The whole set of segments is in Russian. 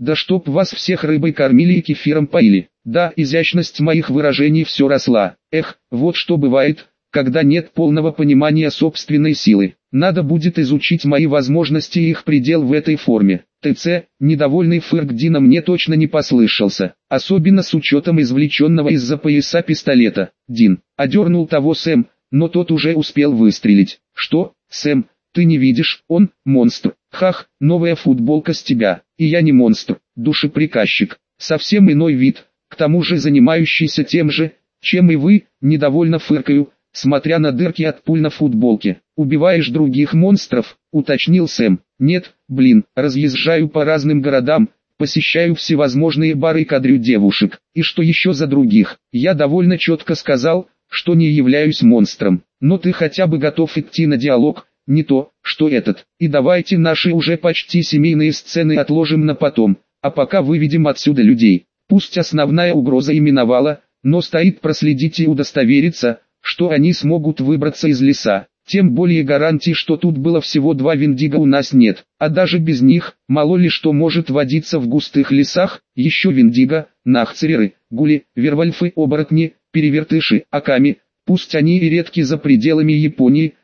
Да чтоб вас всех рыбой кормили и кефиром поили. Да, изящность моих выражений все росла. Эх, вот что бывает, когда нет полного понимания собственной силы. Надо будет изучить мои возможности и их предел в этой форме. ТЦ, недовольный фырк Дина мне точно не послышался, особенно с учетом извлеченного из-за пояса пистолета. Дин одернул того Сэм, но тот уже успел выстрелить. Что, Сэм, ты не видишь, он монстр. Хах, новая футболка с тебя, и я не монстр, душеприказчик. Совсем иной вид, к тому же занимающийся тем же, чем и вы, недовольно фыркаю, смотря на дырки от пуль на футболке. «Убиваешь других монстров?» — уточнил Сэм. «Нет, блин, разъезжаю по разным городам, посещаю всевозможные бары и кадрю девушек. И что еще за других? Я довольно четко сказал, что не являюсь монстром. Но ты хотя бы готов идти на диалог, не то, что этот. И давайте наши уже почти семейные сцены отложим на потом, а пока выведем отсюда людей. Пусть основная угроза и миновала, но стоит проследить и удостовериться, что они смогут выбраться из леса. Тем более гарантий, что тут было всего 2 Виндиго у нас нет, а даже без них, мало ли что может водиться в густых лесах, еще Виндиго, нахцереры, гули, вервольфы, оборотни, перевертыши, аками, пусть они и редки за пределами Японии,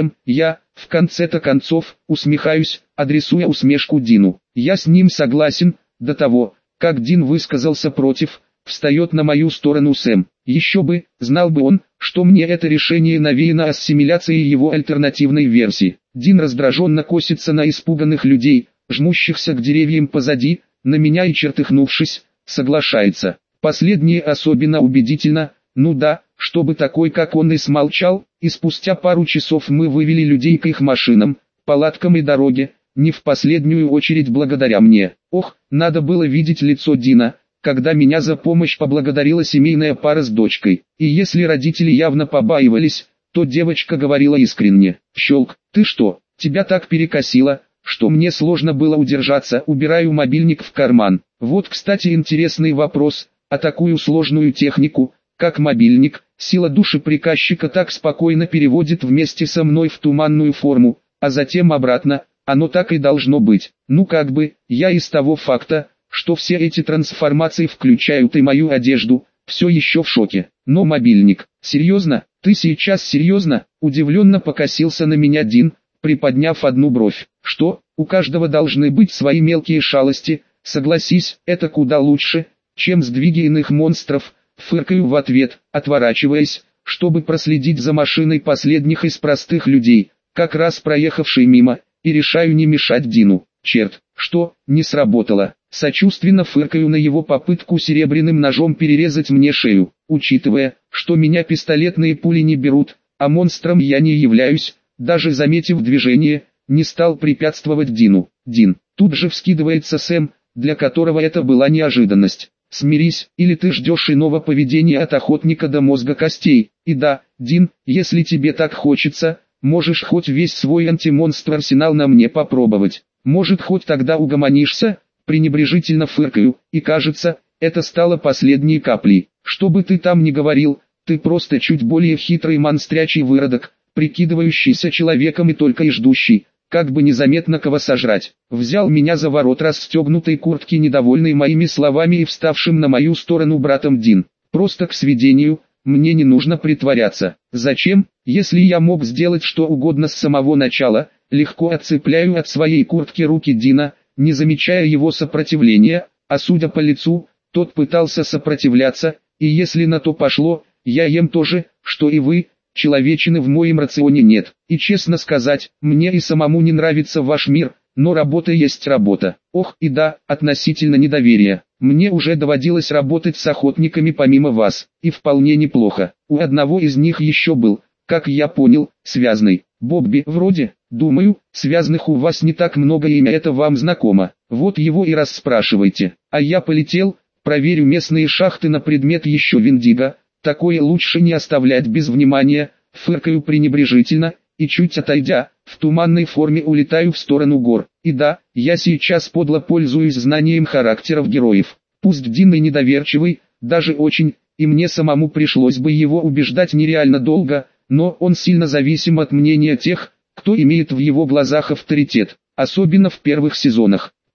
я, в конце-то концов, усмехаюсь, адресуя усмешку Дину. Я с ним согласен, до того, как Дин высказался против, встает на мою сторону Сэм. Еще бы, знал бы он, что мне это решение навеяно ассимиляцией его альтернативной версии. Дин раздраженно косится на испуганных людей, жмущихся к деревьям позади, на меня и чертыхнувшись, соглашается. Последнее особенно убедительно, ну да, чтобы такой как он и смолчал, и спустя пару часов мы вывели людей к их машинам, палаткам и дороге, не в последнюю очередь благодаря мне. Ох, надо было видеть лицо Дина, когда меня за помощь поблагодарила семейная пара с дочкой. И если родители явно побаивались, то девочка говорила искренне. «Щелк, ты что, тебя так перекосило, что мне сложно было удержаться, убираю мобильник в карман». Вот, кстати, интересный вопрос, а такую сложную технику, как мобильник, сила души приказчика так спокойно переводит вместе со мной в туманную форму, а затем обратно, оно так и должно быть. Ну как бы, я из того факта, что все эти трансформации включают и мою одежду, все еще в шоке. Но мобильник, серьезно, ты сейчас серьезно? Удивленно покосился на меня Дин, приподняв одну бровь. Что, у каждого должны быть свои мелкие шалости, согласись, это куда лучше, чем сдвиги иных монстров, фыркаю в ответ, отворачиваясь, чтобы проследить за машиной последних из простых людей, как раз проехавшей мимо, и решаю не мешать Дину. Черт, что, не сработало. Сочувственно фыркаю на его попытку серебряным ножом перерезать мне шею. Учитывая, что меня пистолетные пули не берут, а монстром я не являюсь, даже заметив движение, не стал препятствовать Дину. Дин, тут же вскидывается Сэм, для которого это была неожиданность. Смирись, или ты ждешь иного поведения от охотника до мозга костей. И да, Дин, если тебе так хочется, можешь хоть весь свой антимонстр арсенал на мне попробовать. Может, хоть тогда угомонишься? Пренебрежительно фыркаю, и кажется, это стало последней каплей. Что бы ты там ни говорил, ты просто чуть более хитрый монстрячий выродок, прикидывающийся человеком и только и ждущий, как бы незаметно кого сожрать. Взял меня за ворот расстегнутой куртки, недовольный моими словами и вставшим на мою сторону братом Дин. Просто к сведению, мне не нужно притворяться. Зачем, если я мог сделать что угодно с самого начала? Легко отцепляю от своей куртки руки Дина, не замечая его сопротивления, а судя по лицу, тот пытался сопротивляться, и если на то пошло, я ем тоже, что и вы, человечины в моем рационе нет. И честно сказать, мне и самому не нравится ваш мир, но работа есть работа. Ох, и да, относительно недоверия. Мне уже доводилось работать с охотниками помимо вас, и вполне неплохо. У одного из них еще был, как я понял, связный. Бобби, вроде, думаю, связных у вас не так много, имя это вам знакомо. Вот его и расспрашивайте. А я полетел, проверю местные шахты на предмет еще Виндиго. Такое лучше не оставлять без внимания, фыркаю пренебрежительно, и чуть отойдя, в туманной форме улетаю в сторону гор. И да, я сейчас подло пользуюсь знанием характеров героев. Пусть Дин и недоверчивый, даже очень, и мне самому пришлось бы его убеждать нереально долго, но он сильно зависим от мнения тех, кто имеет в его глазах авторитет, особенно в первых сезонах.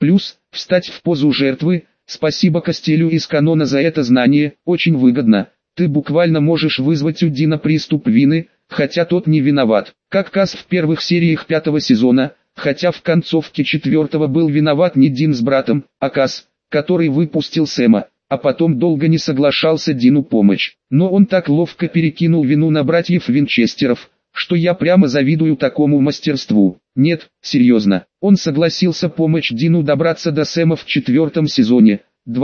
Плюс, встать в позу жертвы, спасибо Костелю из канона за это знание, очень выгодно. Ты буквально можешь вызвать у Дина приступ вины, хотя тот не виноват. Как Кас в первых сериях 5-го сезона, хотя в концовке 4-го был виноват не Дин с братом, а Кас, который выпустил Сэма, а потом долго не соглашался Дину помочь. Но он так ловко перекинул вину на братьев Винчестеров, что я прямо завидую такому мастерству. Нет, серьезно, он согласился помочь Дину добраться до Сэма в 4-м сезоне,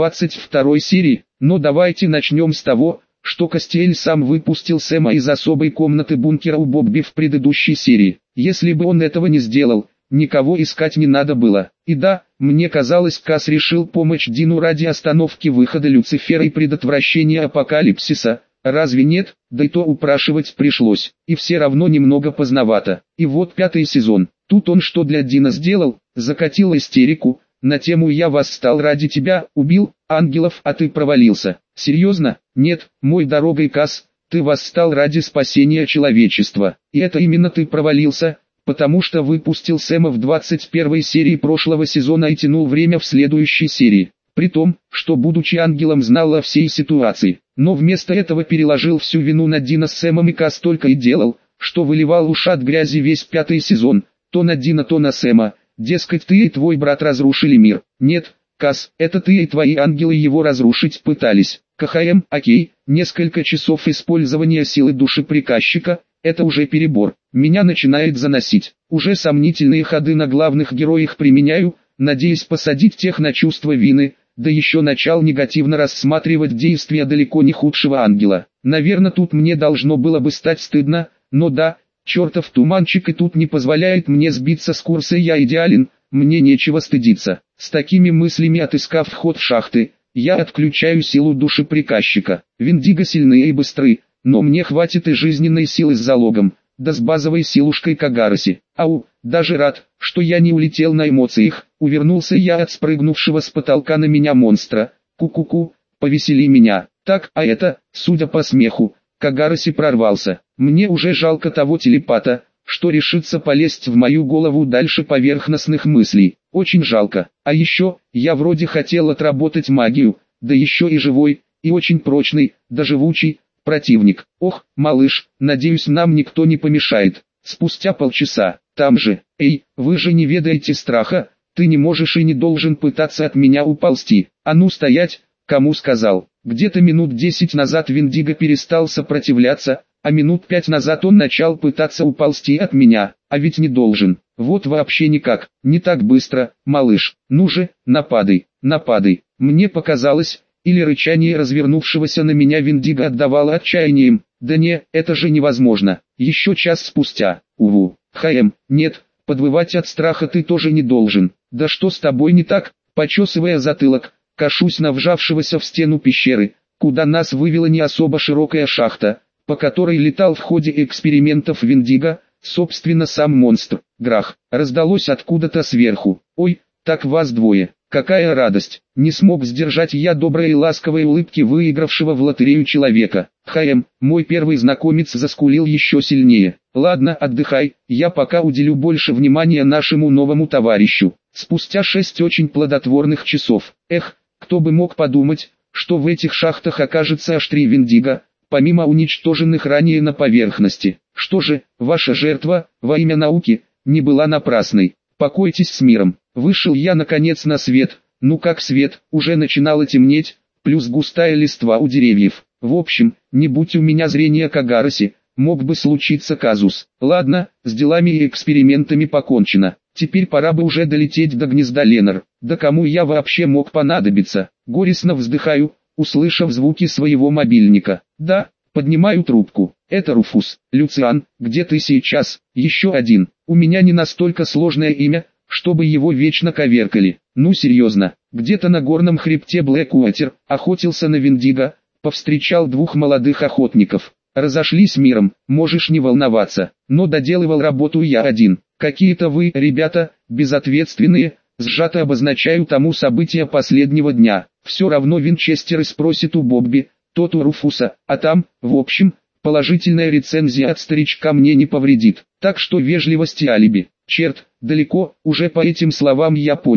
22-й серии, но давайте начнем с того, что Костель сам выпустил Сэма из особой комнаты бункера у Бобби в предыдущей серии. Если бы он этого не сделал, никого искать не надо было. И да, мне казалось, Кас решил помочь Дину ради остановки выхода Люцифера и предотвращения апокалипсиса. Разве нет? Да и то упрашивать пришлось. И все равно немного поздновато. И вот 5-й сезон. Тут он что для Дина сделал? Закатил истерику на тему «Я восстал ради тебя, убил ангелов, а ты провалился». Серьезно? Нет, мой дорогой Кас, ты восстал ради спасения человечества. И это именно ты провалился, потому что выпустил Сэма в 21-й серии прошлого сезона и тянул время в следующей серии. При том, что будучи ангелом знал о всей ситуации, но вместо этого переложил всю вину на Дина с Сэмом, и Кас только и делал, что выливал ушат грязи весь 5-й сезон, то на Дина, то на Сэма. Дескать, ты и твой брат разрушили мир. Нет, Кас, это ты и твои ангелы его разрушить пытались. КХМ, окей, несколько часов использования силы души приказчика, это уже перебор. Меня начинает заносить. Уже сомнительные ходы на главных героях применяю, надеясь посадить тех на чувство вины, да еще начал негативно рассматривать действия далеко не худшего ангела. Наверное, тут мне должно было бы стать стыдно, но да, чертов туманчик и тут не позволяет мне сбиться с курса. Я идеален, мне нечего стыдиться. С такими мыслями, отыскав вход в шахты, я отключаю силу души приказчика. Виндиго сильные и быстры, но мне хватит и жизненной силы с залогом, да с базовой силушкой Кагараси. Ау, даже рад, что я не улетел на эмоциях. Увернулся я от спрыгнувшего с потолка на меня монстра. Ку-ку-ку, повесели меня. Так, а это, судя по смеху, Кагараси прорвался. Мне уже жалко того телепата, что решится полезть в мою голову дальше поверхностных мыслей. Очень жалко. А еще, я вроде хотел отработать магию, да еще и живой, и очень прочный, да живучий противник. Ох, малыш, надеюсь, нам никто не помешает. Спустя полчаса, там же, эй, вы же не ведаете страха, ты не можешь и не должен пытаться от меня уползти. А ну стоять, кому сказал. Где-то минут 10 назад Виндиго перестал сопротивляться, а минут 5 назад он начал пытаться уползти от меня, а ведь не должен. Вот вообще никак, не так быстро, малыш. Ну же, нападай, нападай. Мне показалось, или рычание развернувшегося на меня Виндиго отдавало отчаянием. Да не, это же невозможно. Еще час спустя, уву. Нет, подвывать от страха ты тоже не должен. Да что с тобой не так? Почесывая затылок, кашусь на вжавшегося в стену пещеры, куда нас вывела не особо широкая шахта, по которой летал в ходе экспериментов Виндиго, собственно сам монстр. Грах, раздалось откуда-то сверху. Ой, так вас двое. Какая радость! Не смог сдержать я доброй и ласковой улыбки выигравшего в лотерею человека. Мой первый знакомец заскулил еще сильнее. Ладно, отдыхай, я пока уделю больше внимания нашему новому товарищу. Спустя 6 очень плодотворных часов. Эх, кто бы мог подумать, что в этих шахтах окажется аж 3 Виндиго, помимо уничтоженных ранее на поверхности. Что же, ваша жертва, во имя науки, не была напрасной. Покойтесь с миром. Вышел я наконец на свет. Ну как свет, уже начинало темнеть, плюс густая листва у деревьев. В общем, не будь у меня зрения Кагараси, мог бы случиться казус. Ладно, с делами и экспериментами покончено. Теперь пора бы уже долететь до гнезда Ленар. Да кому я вообще мог понадобиться? Горестно вздыхаю, услышав звуки своего мобильника. Да, поднимаю трубку. Это Руфус. Люциан, где ты сейчас? Еще один. У меня не настолько сложное имя, чтобы его вечно коверкали. Ну серьезно, где-то на горном хребте Блэкуотер охотился на Виндиго, повстречал 2 молодых охотников. Разошлись миром, можешь не волноваться, но доделывал работу я один. Какие-то вы, ребята, безответственные, сжато обозначаю тому события последнего дня. Все равно Винчестеры спросит у Бобби, тот у Руфуса, а там, в общем, положительная рецензия от старичка мне не повредит. Так что вежливость и алиби. Черт, далеко, уже по этим словам я понял,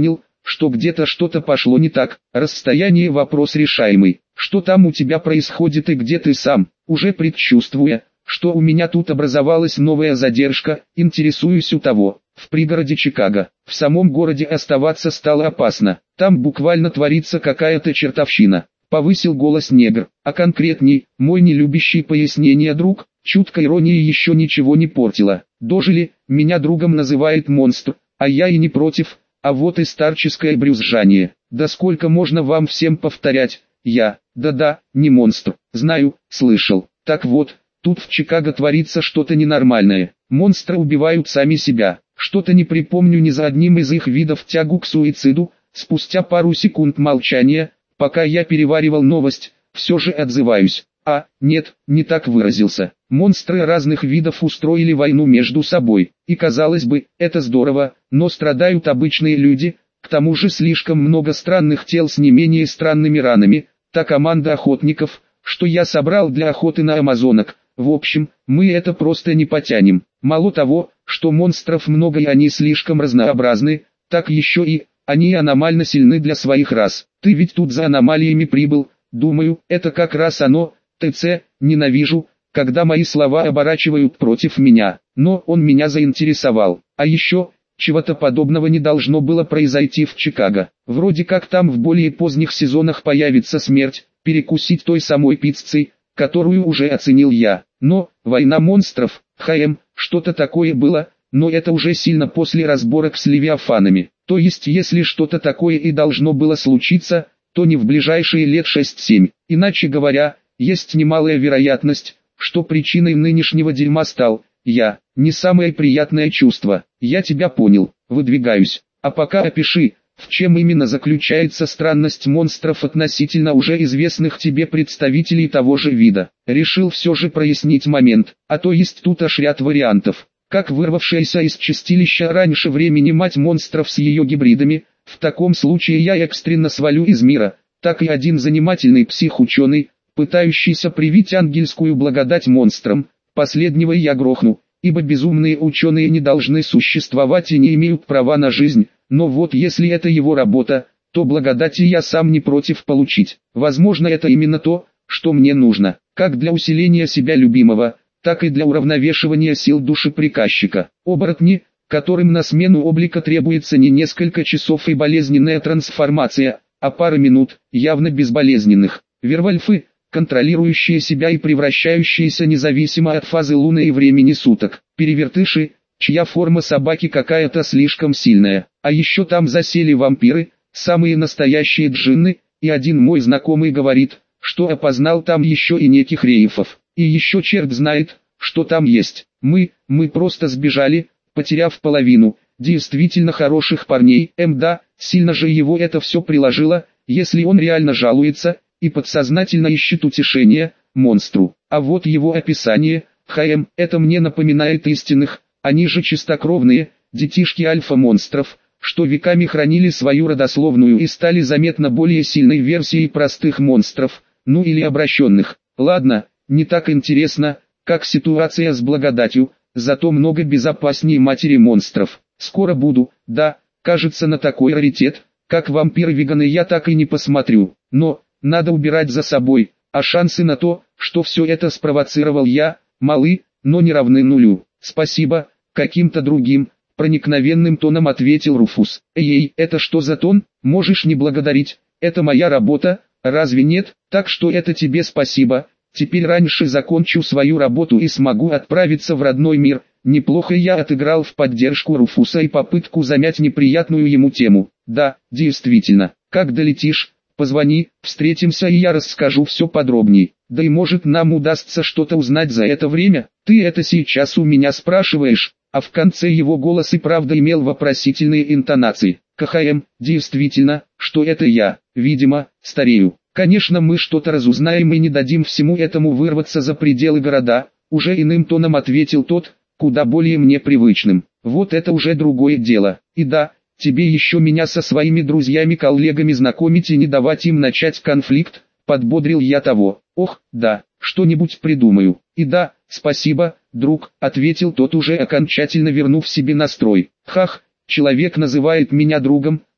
что где-то что-то пошло не так. Расстояние — вопрос решаемый. Что там у тебя происходит и где ты сам? Уже предчувствуя, что у меня тут образовалась новая задержка, интересуюсь у того. В пригороде Чикаго. В самом городе оставаться стало опасно. Там буквально творится какая-то чертовщина. Повысил голос негр. А конкретней, мой нелюбящий пояснения друг, чуткая ирония еще ничего не портила. Дожили, меня другом называет монстр, а я и не против, а вот и старческое брюзжание. Да сколько можно вам всем повторять? Да-да, не монстр. Знаю, слышал. Так вот, тут в Чикаго творится что-то ненормальное. Монстры убивают сами себя. Что-то не припомню ни за одним из их видов тягу к суициду. Спустя пару секунд молчания, пока я переваривал новость, все же отзываюсь. Нет, не так выразился. Монстры разных видов устроили войну между собой. И казалось бы, это здорово, но страдают обычные люди. К тому же слишком много странных тел с не менее странными ранами. Та команда охотников, что я собрал для охоты на амазонок. В общем, мы это просто не потянем. Мало того, что монстров много и они слишком разнообразны, так еще и они аномально сильны для своих рас. Ты ведь тут за аномалиями прибыл, думаю, это как раз оно. ТЦ, ненавижу, когда мои слова оборачивают против меня, но он меня заинтересовал. А еще, чего-то подобного не должно было произойти в Чикаго. Вроде как там в более поздних сезонах появится смерть, перекусить той самой пиццей, которую уже оценил я. Но, война монстров, что-то такое было, но это уже сильно после разборок с левиафанами. То есть если что-то такое и должно было случиться, то не в ближайшие лет 6-7. Иначе говоря, есть немалая вероятность, что причиной нынешнего дерьма стал я. Не самое приятное чувство. Я тебя понял, выдвигаюсь. А пока опиши, в чем именно заключается странность монстров относительно уже известных тебе представителей того же вида. Решил все же прояснить момент, а то есть тут аж ряд вариантов. Как вырвавшаяся из чистилища раньше времени мать монстров с ее гибридами, в таком случае я экстренно свалю из мира, так и один занимательный псих-ученый, пытающийся привить ангельскую благодать монстрам, последнего я грохну, ибо безумные ученые не должны существовать и не имеют права на жизнь, но вот если это его работа, то благодати я сам не против получить. Возможно, это именно то, что мне нужно, как для усиления себя любимого, так и для уравновешивания сил души приказчика. Оборотни, которым на смену облика требуется не несколько часов и болезненная трансформация, а пара минут, явно безболезненных. Вервольфы, контролирующие себя и превращающиеся независимо от фазы луны и времени суток. Перевертыши, чья форма собаки какая-то слишком сильная. А еще там засели вампиры, самые настоящие джинны, и один мой знакомый говорит, что опознал там еще и неких рейфов. И еще черт знает, что там есть. Мы просто сбежали, потеряв половину, действительно хороших парней. Да, сильно же его это все приложило, если он реально жалуется и подсознательно ищет утешения монстру. А вот его описание, это мне напоминает истинных, они же чистокровные, детишки альфа-монстров, что веками хранили свою родословную и стали заметно более сильной версией простых монстров, ну или обращенных. Ладно, не так интересно, как ситуация с благодатью, зато много безопаснее матери монстров. Скоро буду, да, кажется, на такой раритет, как вампиры-веганы я так и не посмотрю, но надо убирать за собой, а шансы на то, что все это спровоцировал я, малы, но не равны нулю. Спасибо, каким-то другим, проникновенным тоном ответил Руфус. Эй, это что за тон? Можешь не благодарить, это моя работа, разве нет? Так что это тебе спасибо. Теперь раньше закончу свою работу и смогу отправиться в родной мир. Неплохо я отыграл в поддержку Руфуса и попытку замять неприятную ему тему. Да, действительно, как долетишь, позвони, встретимся и я расскажу все подробней. Да и может нам удастся что-то узнать за это время. Ты это сейчас у меня спрашиваешь, а в конце его голос и правда имел вопросительные интонации. Действительно, что это я, видимо, старею. Конечно, мы что-то разузнаем и не дадим всему этому вырваться за пределы города, уже иным тоном ответил тот, куда более мне привычным. Вот это уже другое дело. И да, тебе еще меня со своими друзьями-коллегами знакомить и не давать им начать конфликт, подбодрил я того. Ох, да, что-нибудь придумаю. И да, спасибо, друг, ответил тот уже окончательно вернув себе настрой. Человек называет меня другом,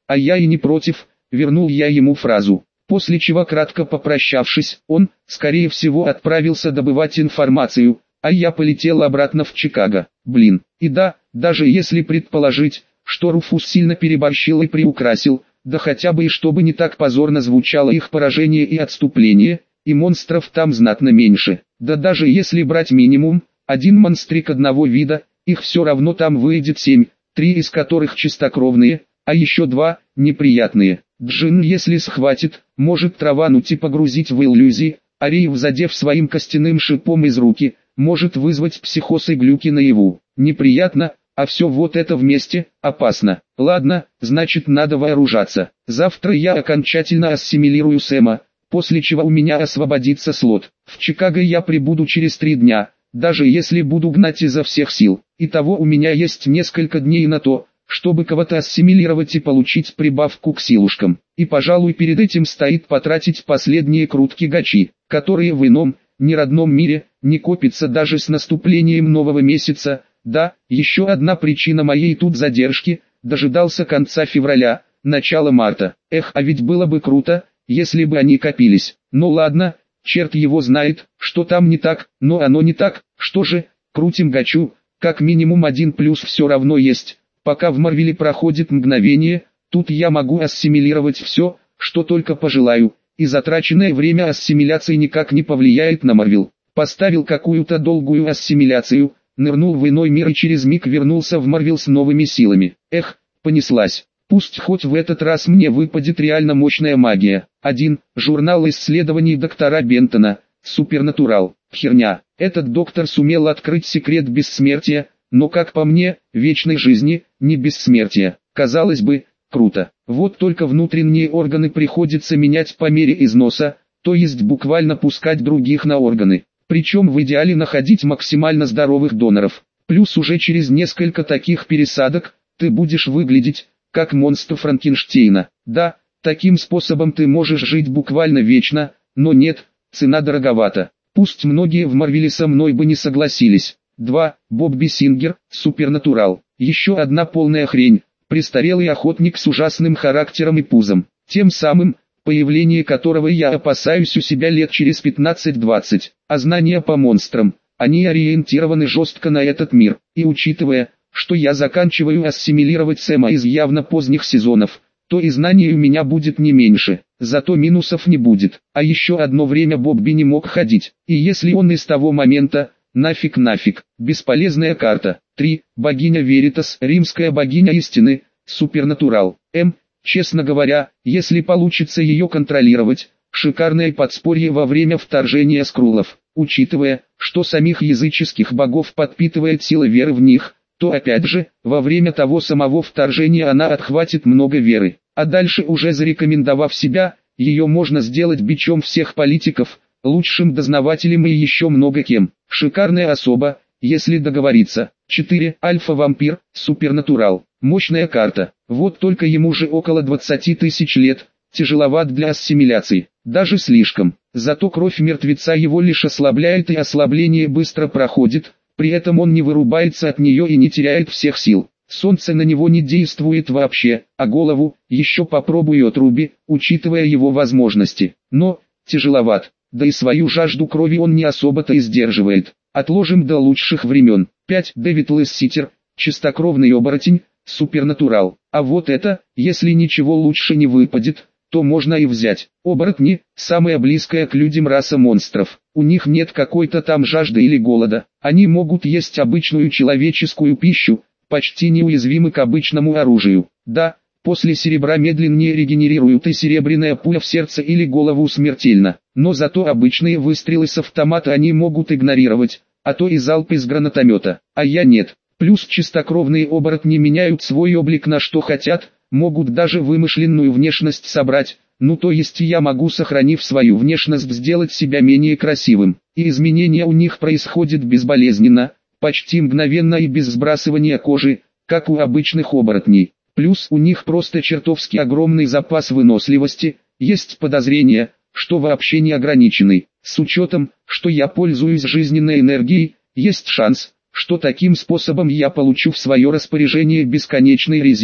а я и не против, вернул я ему фразу. После чего, кратко попрощавшись, он, скорее всего, отправился добывать информацию, а я полетел обратно в Чикаго. Блин, и да, даже если предположить, что Руфус сильно переборщил и приукрасил, да хотя бы и чтобы не так позорно звучало их поражение и отступление, и монстров там знатно меньше. Да даже если брать минимум, один монстрик одного вида, их все равно там выйдет 7, 3 из которых чистокровные, а еще 2 неприятные. Джин, если схватит, может травануть и погрузить в иллюзии, а Рейв, задев своим костяным шипом из руки, может вызвать психоз и глюки наяву. Неприятно, а все вот это вместе, опасно. Ладно, значит надо вооружаться. Завтра я окончательно ассимилирую Сэма, после чего у меня освободится слот. В Чикаго я прибуду через 3 дня, даже если буду гнать изо всех сил. Итого у меня есть несколько дней на то, чтобы кого-то ассимилировать и получить прибавку к силушкам. И пожалуй перед этим стоит потратить последние крутки гачи, которые в ином, неродном мире, не копятся даже с наступлением нового месяца. Да, еще одна причина моей тут задержки, дожидался конца февраля, начала марта. Эх, а ведь было бы круто, если бы они копились. Ну ладно, черт его знает, что там не так, но оно не так. Что же, крутим гачу, как минимум один плюс все равно есть. Пока в Марвеле проходит мгновение, тут я могу ассимилировать все, что только пожелаю, и затраченное время ассимиляции никак не повлияет на Марвел. Поставил какую-то долгую ассимиляцию, нырнул в иной мир и через миг вернулся в Марвел с новыми силами. Эх, понеслась. Пусть хоть в этот раз мне выпадет реально мощная магия. 1. Журнал исследований доктора Бентона. Супернатурал. Херня. Этот доктор сумел открыть секрет бессмертия, но как по мне, вечной жизни, не бессмертия. Казалось бы, круто. Вот только внутренние органы приходится менять по мере износа, то есть буквально пускать других на органы. Причем в идеале находить максимально здоровых доноров. Плюс уже через несколько таких пересадок, ты будешь выглядеть, как монстр Франкенштейна. Да, таким способом ты можешь жить буквально вечно, но нет, цена дороговата. Пусть многие в Марвеле со мной бы не согласились. 2. Бобби Сингер, Супернатурал. Еще одна полная хрень. Престарелый охотник с ужасным характером и пузом. Тем самым, появление которого я опасаюсь у себя лет через 15-20. А знания по монстрам, они ориентированы жестко на этот мир. И учитывая, что я заканчиваю ассимилировать Сэма из явно поздних сезонов, то и знаний у меня будет не меньше. Зато минусов не будет. А еще одно время Бобби не мог ходить. И если он из того момента... Нафиг. Бесполезная карта. 3. Богиня Веритас, римская богиня истины, Супернатурал. Честно говоря, если получится ее контролировать, шикарное подспорье во время вторжения скруллов. Учитывая, что самих языческих богов подпитывает сила веры в них, то опять же, во время того самого вторжения она отхватит много веры. А дальше уже зарекомендовав себя, ее можно сделать бичом всех политиков, лучшим дознавателем и еще много кем. Шикарная особа, если договориться. 4. Альфа-вампир, Супернатурал. Мощная карта. Вот только ему же около 20 тысяч лет, тяжеловат для ассимиляции. Даже слишком. Зато кровь мертвеца его лишь ослабляет и ослабление быстро проходит, при этом он не вырубается от нее и не теряет всех сил. Солнце на него не действует вообще, а голову, еще попробуй отруби, учитывая его возможности. Но, тяжеловат. Да и свою жажду крови он не особо-то и сдерживает. Отложим до лучших времен. 5. Дэвид Лесситер, чистокровный оборотень, Супернатурал. А вот это, если ничего лучше не выпадет, то можно и взять. Оборотни – самая близкая к людям раса монстров. У них нет какой-то там жажды или голода. Они могут есть обычную человеческую пищу, почти неуязвимы к обычному оружию. Да, после серебра медленнее регенерируют и серебряная пуля в сердце или голову смертельно. Но зато обычные выстрелы с автомата они могут игнорировать, а то и залп из гранатомета. А я нет. Плюс чистокровные оборотни меняют свой облик на что хотят, могут даже вымышленную внешность собрать. Ну то есть я могу, сохранив свою внешность, сделать себя менее красивым. И изменения у них происходят безболезненно, почти мгновенно и без сбрасывания кожи, как у обычных оборотней. Плюс у них просто чертовски огромный запас выносливости, есть подозрение, что вообще не ограниченный. С учетом, что я пользуюсь жизненной энергией, есть шанс, что таким способом я получу в свое распоряжение бесконечный резерв.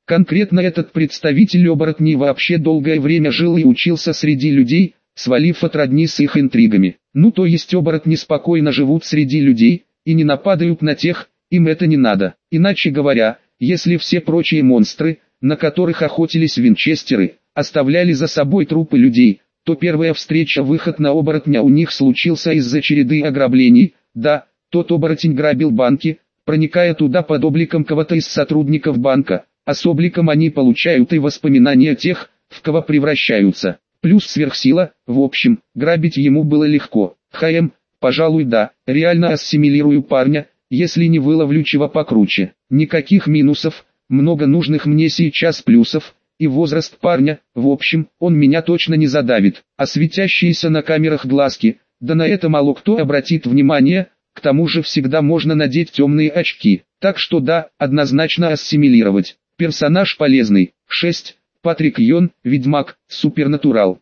Конкретно этот представитель оборотней вообще долгое время жил и учился среди людей, свалив от родни с их интригами. Ну то есть оборотни спокойно живут среди людей, и не нападают на тех, им это не надо. Иначе говоря, если все прочие монстры, на которых охотились винчестеры, оставляли за собой трупы людей, то первая встреча-выход на оборотня у них случился из-за череды ограблений. Да, тот оборотень грабил банки, проникая туда под обликом кого-то из сотрудников банка, а с обликом они получают и воспоминания тех, в кого превращаются. Плюс сверхсила, в общем, грабить ему было легко. Пожалуй да, реально ассимилирую парня, если не выловлю чего покруче. Никаких минусов, много нужных мне сейчас плюсов, и возраст парня, в общем, он меня точно не задавит. А светящиеся на камерах глазки, да на это мало кто обратит внимание, к тому же всегда можно надеть темные очки. Так что да, однозначно ассимилировать. Персонаж полезный. 6. Патрик Йон, Ведьмак, Супернатурал.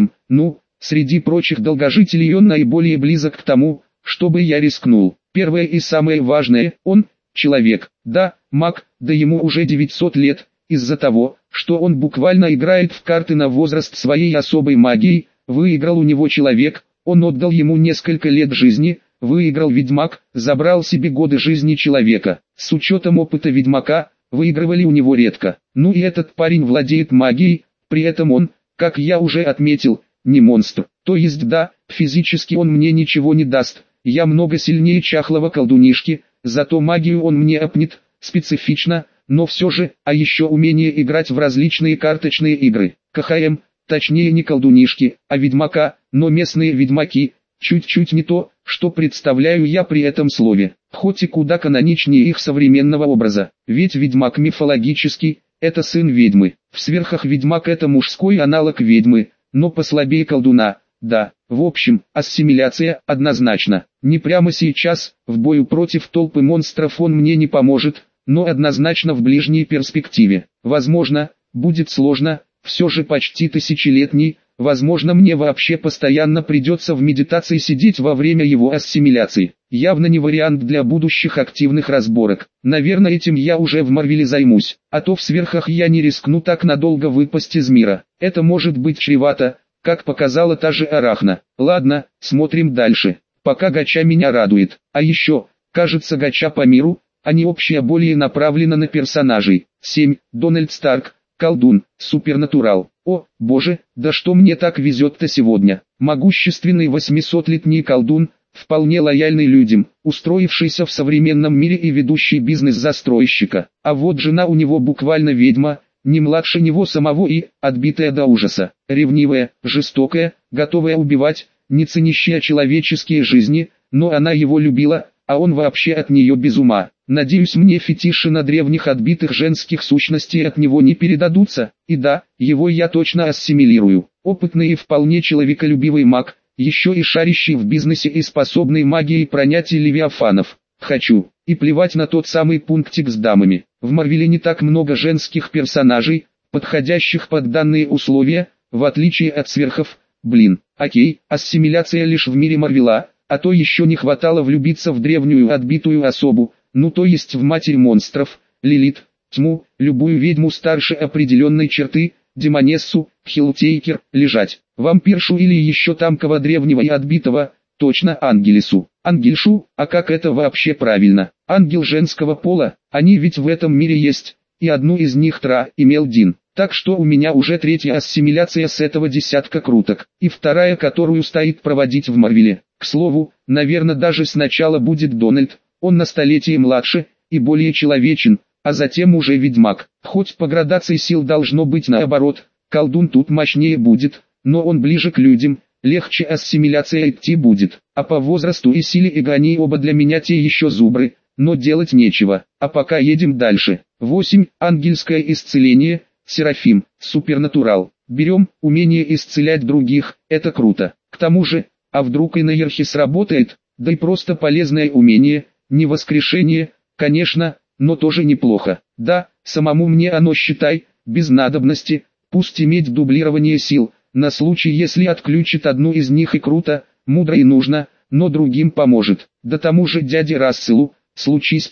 Ну, среди прочих долгожителей он наиболее близок к тому, чтобы я рискнул. Первое и самое важное, он, человек, да, маг, да ему уже 900 лет, из-за того, что он буквально играет в карты на возраст своей особой магией, выиграл у него человек, он отдал ему несколько лет жизни, выиграл ведьмак, забрал себе годы жизни человека. С учетом опыта ведьмака, выигрывали у него редко. Ну и этот парень владеет магией, при этом он, как я уже отметил, не монстр. То есть да, физически он мне ничего не даст, я много сильнее чахлого колдунишки, зато магию он мне опнет, специфично, но все же, а еще умение играть в различные карточные игры. Точнее не колдунишки, а ведьмака, но местные ведьмаки, чуть-чуть не то, что представляю я при этом слове, хоть и куда каноничнее их современного образа, ведь ведьмак мифологический, это сын ведьмы, в сверхах ведьмак это мужской аналог ведьмы, но послабее колдуна, да, в общем, ассимиляция однозначно, не прямо сейчас, в бою против толпы монстров он мне не поможет, но однозначно в ближней перспективе, возможно, будет сложно, все же почти тысячелетний, возможно мне вообще постоянно придется в медитации сидеть во время его ассимиляции. Явно не вариант для будущих активных разборок. Наверное этим я уже в Марвеле займусь, а то в сверхах я не рискну так надолго выпасть из мира. Это может быть чревато, как показала та же Арахна. Ладно, смотрим дальше. Пока гача меня радует. А еще, кажется гача по миру, а не общая более направлена на персонажей. 7. Дональд Старк. Колдун, Супернатурал. О, боже, да что мне так везет-то сегодня. Могущественный 800-летний колдун, вполне лояльный людям, устроившийся в современном мире и ведущий бизнес застройщика. А вот жена у него буквально ведьма, не младше него самого и, отбитая до ужаса, ревнивая, жестокая, готовая убивать, не ценящая человеческие жизни, но она его любила, а он вообще от нее без ума. Надеюсь, мне фетиши на древних отбитых женских сущностей от него не передадутся, и да, его я точно ассимилирую. Опытный и вполне человеколюбивый маг, еще и шарящий в бизнесе и способный магией пронять и левиафанов. Хочу, и плевать на тот самый пунктик с дамами. В Марвеле не так много женских персонажей, подходящих под данные условия, в отличие от сверхов. Окей, ассимиляция лишь в мире Марвела, а то еще не хватало влюбиться в древнюю отбитую особу. Ну то есть в матерь монстров, Лилит, тьму, любую ведьму старше определенной черты, демонессу, хилтейкер, лежать, вампиршу или еще там кого древнего и отбитого, точно ангелису, ангельшу, а как это вообще правильно, ангел женского пола, они ведь в этом мире есть, и одну из них имел Дин, так что у меня уже третья ассимиляция с этого десятка круток, и вторая, которую стоит проводить в Марвеле. К слову, наверное даже сначала будет Дональд. Он на столетие младше, и более человечен, а затем уже ведьмак. Хоть по градации сил должно быть наоборот, колдун тут мощнее будет, но он ближе к людям, легче ассимиляция идти будет. А по возрасту и силе и они оба для меня те еще зубры, но делать нечего. А пока едем дальше. 8. Ангельское исцеление, Серафим, Супернатурал. Берем, умение исцелять других, это круто. К тому же, а вдруг и на Ерхе сработает, да и просто полезное умение. Не воскрешение, конечно, но тоже неплохо. Да, самому мне оно считай, без надобности, пусть иметь дублирование сил, на случай если отключит одну из них и круто, мудро и нужно, но другим поможет. Да тому же дяде Расселу, случись чего,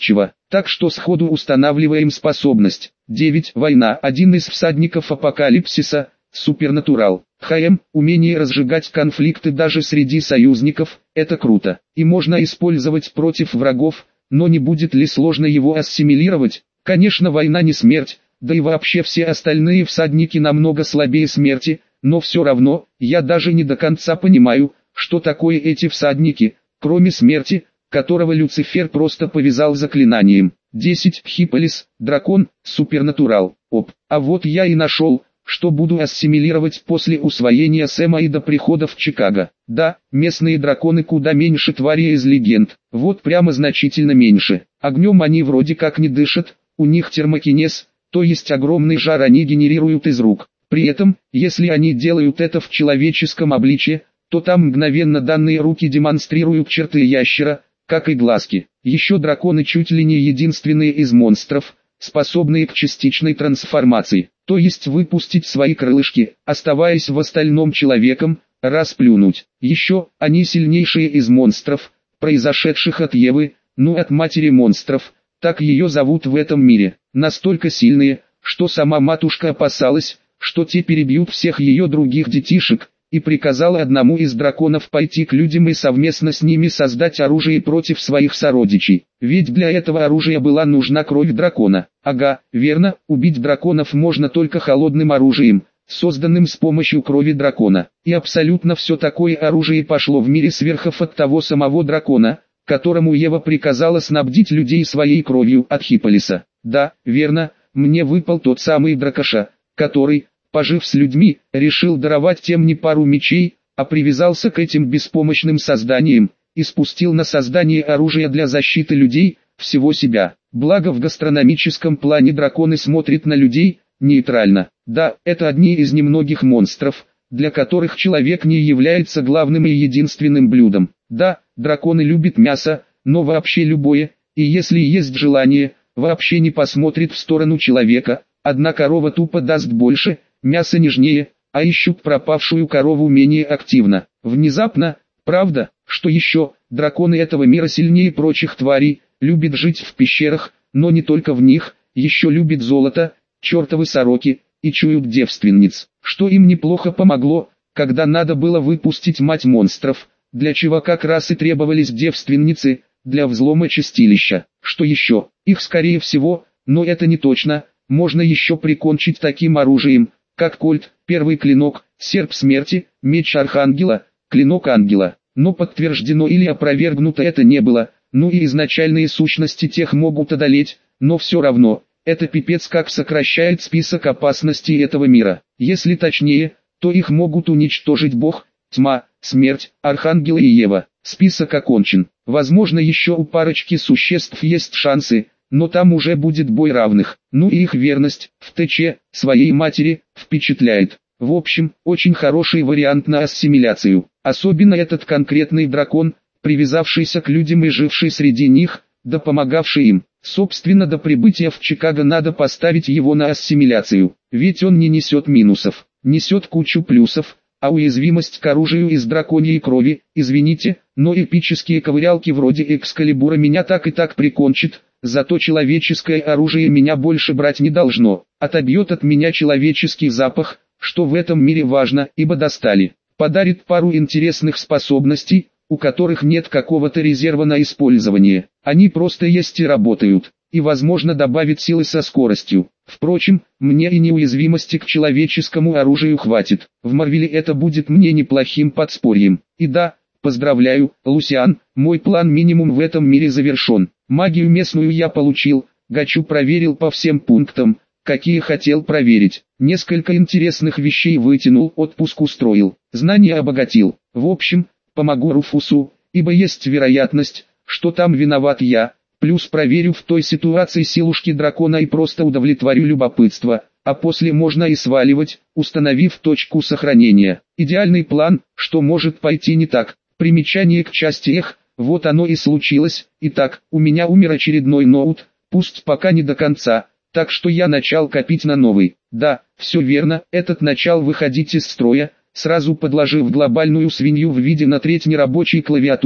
Так что сходу устанавливаем способность. 9. Война. Один из всадников апокалипсиса. Супернатурал. Умение разжигать конфликты даже среди союзников, это круто. И можно использовать против врагов, но не будет ли сложно его ассимилировать? Конечно, война не смерть, да и вообще все остальные всадники намного слабее смерти, но все равно, я даже не до конца понимаю, что такое эти всадники, кроме смерти, которого Люцифер просто повязал заклинанием. 10. Хиполис, дракон, супернатурал. А вот я и нашел, что буду ассимилировать после усвоения Сэма и до прихода в Чикаго. Да, местные драконы куда меньше твари из легенд, вот прямо значительно меньше. Огнем они вроде как не дышат, у них термокинез, то есть огромный жар они генерируют из рук. При этом, если они делают это в человеческом обличье, то там мгновенно данные руки демонстрируют черты ящера, как и глазки. Еще драконы чуть ли не единственные из монстров, способные к частичной трансформации, то есть выпустить свои крылышки, оставаясь в остальном человеком, расплюнуть. Еще, они сильнейшие из монстров, произошедших от Евы, от матери монстров, так ее зовут в этом мире, настолько сильные, что сама матушка опасалась, что те перебьют всех ее других детишек, и приказала одному из драконов пойти к людям и совместно с ними создать оружие против своих сородичей. Ведь для этого оружия была нужна кровь дракона. Ага, верно, убить драконов можно только холодным оружием, созданным с помощью крови дракона. И абсолютно все такое оружие пошло в мире сверхов от того самого дракона, которому Ева приказала снабдить людей своей кровью от Хиполиса. Да, верно, мне выпал тот самый дракоша, который, пожив с людьми, решил даровать тем не пару мечей, а привязался к этим беспомощным созданиям, и спустил на создание оружия для защиты людей, всего себя. Благо в гастрономическом плане драконы смотрят на людей, нейтрально. Да, это одни из немногих монстров, для которых человек не является главным и единственным блюдом. Да, драконы любят мясо, но вообще любое, и если есть желание, вообще не посмотрит в сторону человека. Одна корова тупо даст больше, мясо нежнее, а ищут пропавшую корову менее активно. Внезапно, правда, что еще, драконы этого мира сильнее прочих тварей, любят жить в пещерах, но не только в них, еще любят золото, чертовы сороки, и чуют девственниц, что им неплохо помогло, когда надо было выпустить мать монстров, для чего как раз и требовались девственницы, для взлома чистилища. Что еще, их скорее всего, но это не точно, можно еще прикончить таким оружием, как кольт, первый клинок, серп смерти, меч архангела, клинок ангела. Но подтверждено или опровергнуто это не было, и изначальные сущности тех могут одолеть, но все равно, это пипец как сокращает список опасностей этого мира. Если точнее, то их могут уничтожить Бог, тьма, смерть, архангелы и Ева. Список окончен. Возможно еще у парочки существ есть шансы, но там уже будет бой равных. И их верность, в ТЧ, своей матери, впечатляет. В общем, очень хороший вариант на ассимиляцию. Особенно этот конкретный дракон, привязавшийся к людям и живший среди них, да помогавший им. Собственно, до прибытия в Чикаго надо поставить его на ассимиляцию. Ведь он не несет минусов, несет кучу плюсов, а уязвимость к оружию из драконьей крови, извините, но эпические ковырялки вроде Экскалибура меня так и так прикончит. Зато человеческое оружие меня больше брать не должно, отобьет от меня человеческий запах, что в этом мире важно, ибо достали. Подарит пару интересных способностей, у которых нет какого-то резерва на использование, они просто есть и работают, и возможно добавит силы со скоростью. Впрочем, мне и неуязвимости к человеческому оружию хватит, в Марвеле это будет мне неплохим подспорьем. И да, поздравляю, Лусиан, мой план минимум в этом мире завершен. Магию местную я получил, Гачу проверил по всем пунктам, какие хотел проверить. Несколько интересных вещей вытянул, отпуск устроил, знания обогатил. В общем, помогу Руфусу, ибо есть вероятность, что там виноват я. Плюс проверю в той ситуации силушки дракона и просто удовлетворю любопытство, а после можно и сваливать, установив точку сохранения. Идеальный план, что может пойти не так. Примечание к части вот оно и случилось. Итак, у меня умер очередной ноут, пусть пока не до конца, так что я начал копить на новый. Да, все верно, этот начал выходить из строя, сразу подложив глобальную свинью в виде на треть нерабочей клавиатуры,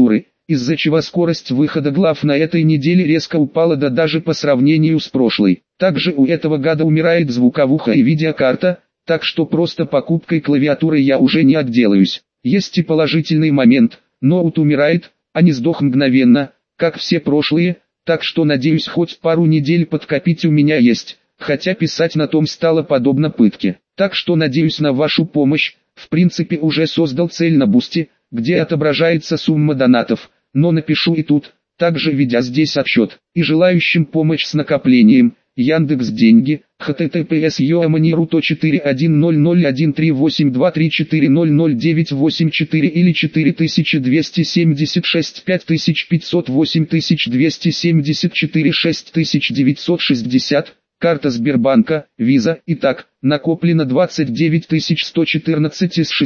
из-за чего скорость выхода глав на этой неделе резко упала даже по сравнению с прошлой. Также у этого гада умирает звуковуха и видеокарта, так что просто покупкой клавиатуры я уже не отделаюсь. Есть и положительный момент, ноут умирает, а не сдох мгновенно, как все прошлые, так что надеюсь хоть пару недель подкопить у меня есть, хотя писать на том стало подобно пытке. Так что надеюсь на вашу помощь, в принципе уже создал цель на Бусти, где отображается сумма донатов, но напишу и тут, также ведя здесь отчет, и желающим помощь с накоплением, Яндекс.Деньги, https://41001382384000984 или 4276 5500 8274 6960, карта Сбербанка, Виза. Итак, накоплено 29114 из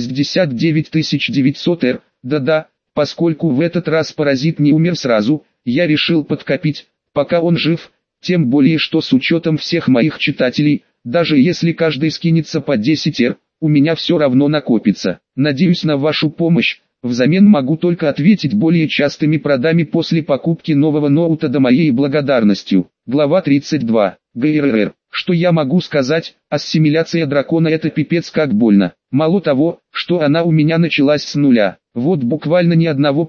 69900 Р. Да-да, поскольку в этот раз паразит не умер сразу, я решил подкопить, пока он жив, тем более что с учетом всех моих читателей, даже если каждый скинется по 10 Р, у меня все равно накопится. Надеюсь на вашу помощь, взамен могу только ответить более частыми продами после покупки нового ноута до моей благодарностью. Глава 32. ГРР. Что я могу сказать, ассимиляция дракона это пипец как больно. Мало того, что она у меня началась с нуля, вот буквально ни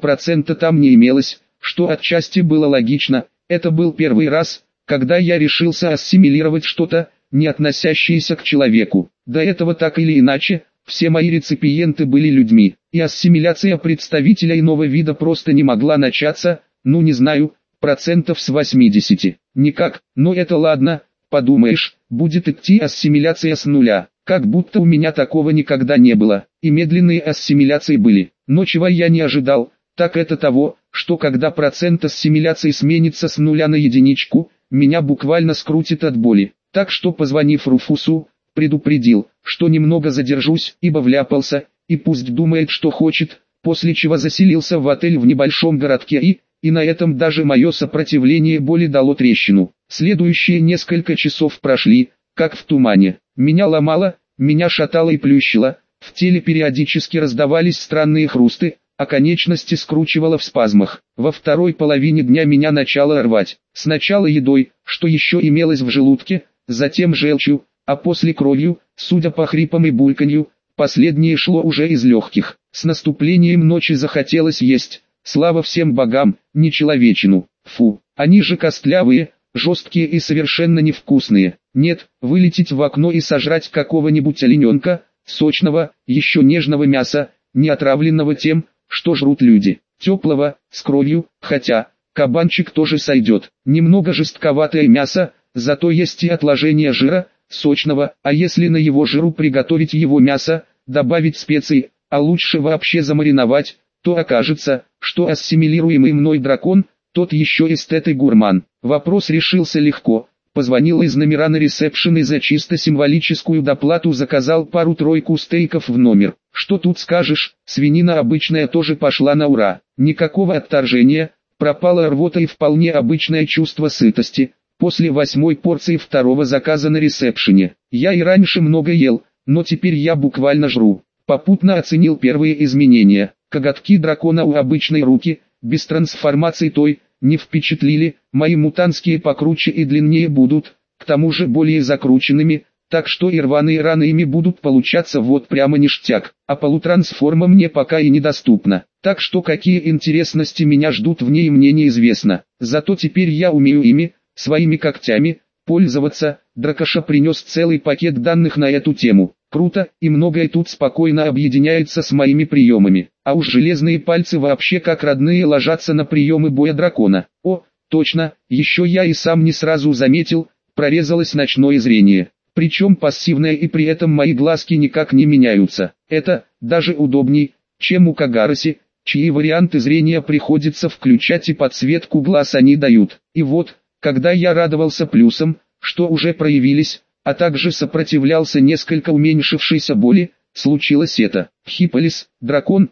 1% там не имелось, что отчасти было логично, это был первый раз, когда я решился ассимилировать что-то, не относящееся к человеку. До этого так или иначе, все мои реципиенты были людьми, и ассимиляция представителя иного вида просто не могла начаться, ну не знаю, процентов с 80. Никак, но это ладно, подумаешь, будет идти ассимиляция с нуля, как будто у меня такого никогда не было, и медленные ассимиляции были, но чего я не ожидал, так это того, что когда процент ассимиляции сменится с нуля на единичку, меня буквально скрутит от боли, так что позвонив Руфусу, предупредил, что немного задержусь, ибо вляпался, и пусть думает что хочет, после чего заселился в отель в небольшом городке и на этом даже мое сопротивление боли дало трещину. Следующие несколько часов прошли, как в тумане. Меня ломало, меня шатало и плющило, в теле периодически раздавались странные хрусты, а конечности скручивало в спазмах. Во второй половине дня меня начало рвать. Сначала едой, что еще имелось в желудке, затем желчью, а после кровью, судя по хрипам и бульканью, последнее шло уже из легких. С наступлением ночи захотелось есть. Слава всем богам, не человечину. Фу, они же костлявые, жесткие и совершенно невкусные. Нет, вылететь в окно и сожрать какого-нибудь олененка, сочного, еще нежного мяса, не отравленного тем, что жрут люди, теплого, с кровью, хотя, кабанчик тоже сойдет. Немного жестковатое мясо, зато есть и отложение жира, сочного, а если на его жиру приготовить его мясо, добавить специй, а лучше вообще замариновать, то окажется, что ассимилируемый мной дракон, тот еще эстет и гурман. Вопрос решился легко. Позвонил из номера на ресепшн и за чисто символическую доплату заказал пару-тройку стейков в номер. Что тут скажешь, свинина обычная тоже пошла на ура. Никакого отторжения, пропала рвота и вполне обычное чувство сытости. После 8-й порции второго заказа на ресепшене. Я и раньше много ел, но теперь я буквально жру. Попутно оценил первые изменения. Коготки дракона у обычной руки, без трансформации той, не впечатлили, мои мутантские покруче и длиннее будут, к тому же более закрученными, так что и рваные раны ими будут получаться вот прямо ништяк, а полутрансформа мне пока и недоступна, так что какие интересности меня ждут в ней мне неизвестно, зато теперь я умею ими, своими когтями, пользоваться. Дракоша принес целый пакет данных на эту тему. Круто, и многое тут спокойно объединяется с моими приемами. А уж железные пальцы вообще как родные ложатся на приемы боя дракона. О, точно, еще я и сам не сразу заметил, прорезалось ночное зрение. Причем пассивное, и при этом мои глазки никак не меняются. Это даже удобней, чем у Кагароси, чьи варианты зрения приходится включать и подсветку глаз они дают. И вот, когда я радовался плюсам, что уже проявились, а также сопротивлялся несколько уменьшившейся боли, случилось это. Хиполис, дракон,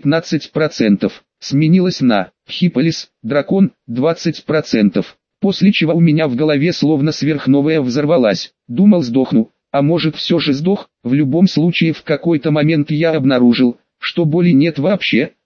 19%, сменилось на Хиполис, дракон, 20%. После чего у меня в голове словно сверхновая взорвалась. Думал сдохну, а может все же сдох. В любом случае в какой-то момент я обнаружил, что боли нет вообще,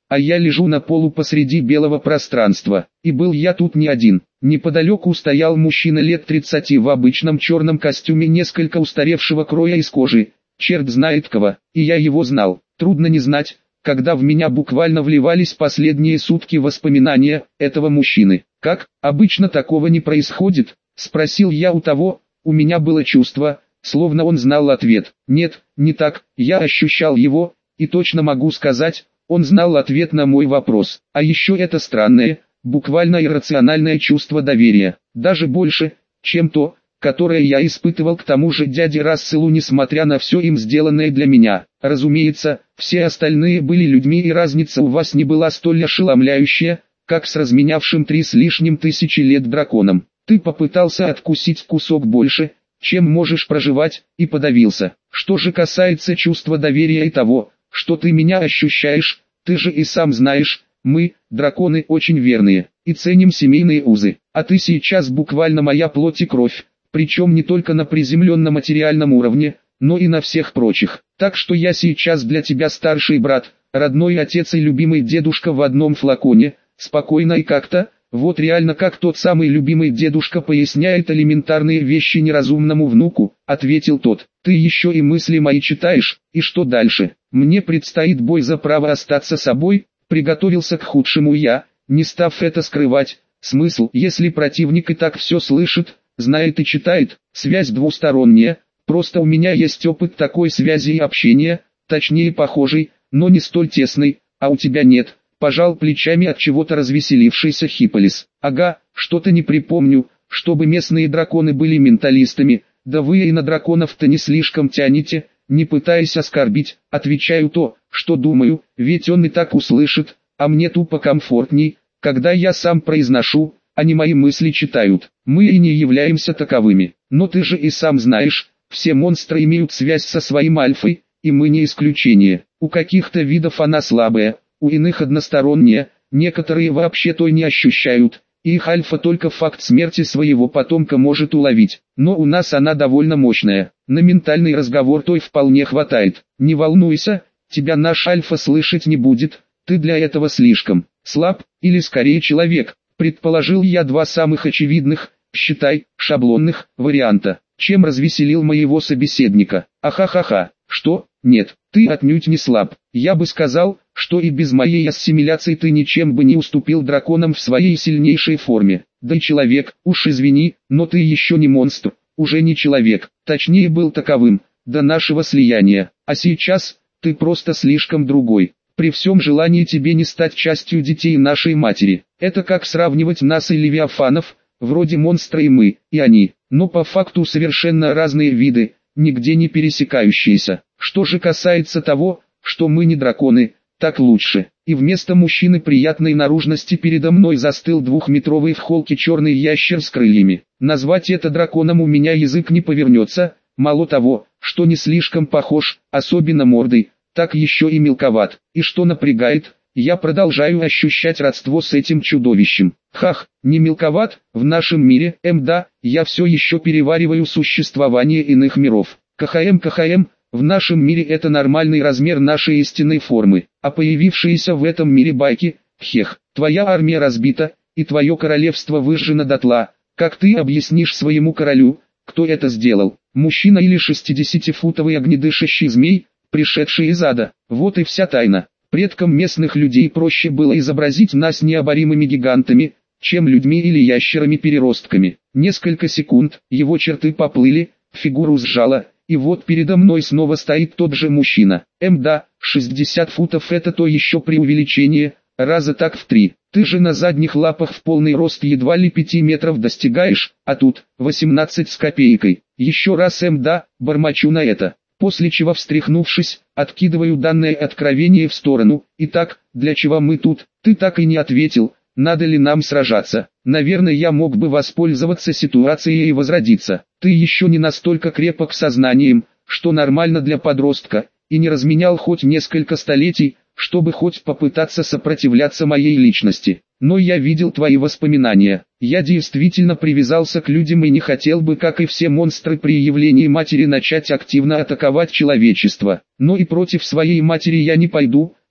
а я лежу на полу посреди белого пространства. И был я тут не один. Неподалеку стоял мужчина лет 30 в обычном черном костюме несколько устаревшего кроя из кожи, черт знает кого, и я его знал. Трудно не знать, когда в меня буквально вливались последние сутки воспоминания этого мужчины. «Как, обычно такого не происходит?» – спросил я у того. У меня было чувство, словно он знал ответ. Нет, не так, я ощущал его, и точно могу сказать, он знал ответ на мой вопрос. А еще это странное, буквально иррациональное чувство доверия, даже больше, чем то, которое я испытывал к тому же дяде Расселу, несмотря на все им сделанное для меня. Разумеется, все остальные были людьми, и разница у вас не была столь ошеломляющая, как с разменявшим 3 с лишним тысячи лет драконом. Ты попытался откусить кусок больше, чем можешь проживать, и подавился. Что же касается чувства доверия и того, что ты меня ощущаешь, ты же и сам знаешь, мы, драконы, очень верные, и ценим семейные узы, а ты сейчас буквально моя плоть и кровь, причем не только на приземленном материальном уровне, но и на всех прочих. Так что я сейчас для тебя старший брат, родной отец и любимый дедушка в одном флаконе, спокойно и как-то, вот реально как тот самый любимый дедушка поясняет элементарные вещи неразумному внуку, ответил тот. Ты еще и мысли мои читаешь, и что дальше? Мне предстоит бой за право остаться собой, приготовился к худшему я, не став это скрывать. Смысл, если противник и так все слышит, знает и читает, связь двусторонняя, просто у меня есть опыт такой связи и общения, точнее похожий, но не столь тесный, а у тебя нет. Пожал плечами от чего-то развеселившийся Хипполис. Ага, что-то не припомню, чтобы местные драконы были менталистами, да вы и на драконов-то не слишком тянете, не пытаясь оскорбить, отвечаю то, что думаю, ведь он и так услышит, а мне тупо комфортней, когда я сам произношу, а не мои мысли читают. Мы и не являемся таковыми, но ты же и сам знаешь, все монстры имеют связь со своим альфой, и мы не исключение. У каких-то видов она слабая, у иных односторонняя, некоторые вообще той не ощущают, и их альфа только факт смерти своего потомка может уловить, но у нас она довольно мощная, на ментальный разговор той вполне хватает. Не волнуйся, тебя наш альфа слышать не будет, ты для этого слишком слаб, или скорее человек, предположил я два самых очевидных, считай, шаблонных, варианта, чем развеселил моего собеседника. Ахахаха, что? Нет, ты отнюдь не слаб, я бы сказал, что и без моей ассимиляции ты ничем бы не уступил драконам в своей сильнейшей форме. Да и человек, уж извини, но ты еще не монстр, уже не человек, точнее был таковым, до нашего слияния, а сейчас, ты просто слишком другой. При всем желании тебе не стать частью детей нашей матери. Это как сравнивать нас и левиафанов, вроде монстра и мы, и они, но по факту совершенно разные виды, нигде не пересекающиеся. Что же касается того, что мы не драконы, так лучше. И вместо мужчины приятной наружности передо мной застыл двухметровый в холке черный ящер с крыльями. Назвать это драконом у меня язык не повернется, мало того, что не слишком похож, особенно мордой, так еще и мелковат. И что напрягает, я продолжаю ощущать родство с этим чудовищем. Хах, не мелковат, в нашем мире, да, я все еще перевариваю существование иных миров. КХМ, в нашем мире это нормальный размер нашей истинной формы, а появившиеся в этом мире байки, хех, твоя армия разбита, и твое королевство выжжено дотла. Как ты объяснишь своему королю, кто это сделал? Мужчина или 60-футовый огнедышащий змей, пришедший из ада? Вот и вся тайна. Предкам местных людей проще было изобразить нас необоримыми гигантами, чем людьми или ящерами-переростками. Несколько секунд, его черты поплыли, фигуру сжало, и вот передо мной снова стоит тот же мужчина. Да, 60 футов это то еще преувеличение, раза так в 3. Ты же на задних лапах в полный рост едва ли 5 метров достигаешь, а тут 18 с копейкой. Еще раз да, бормочу на это. После чего, встряхнувшись, откидываю данное откровение в сторону. Итак, для чего мы тут? Ты так и не ответил, надо ли нам сражаться. Наверное, я мог бы воспользоваться ситуацией и возродиться. Ты еще не настолько крепок сознанием, что нормально для подростка, и не разменял хоть несколько столетий, чтобы хоть попытаться сопротивляться моей личности. Но я видел твои воспоминания. Я действительно привязался к людям и не хотел бы, как и все монстры при явлении матери, начать активно атаковать человечество. Но и против своей матери я не пойду,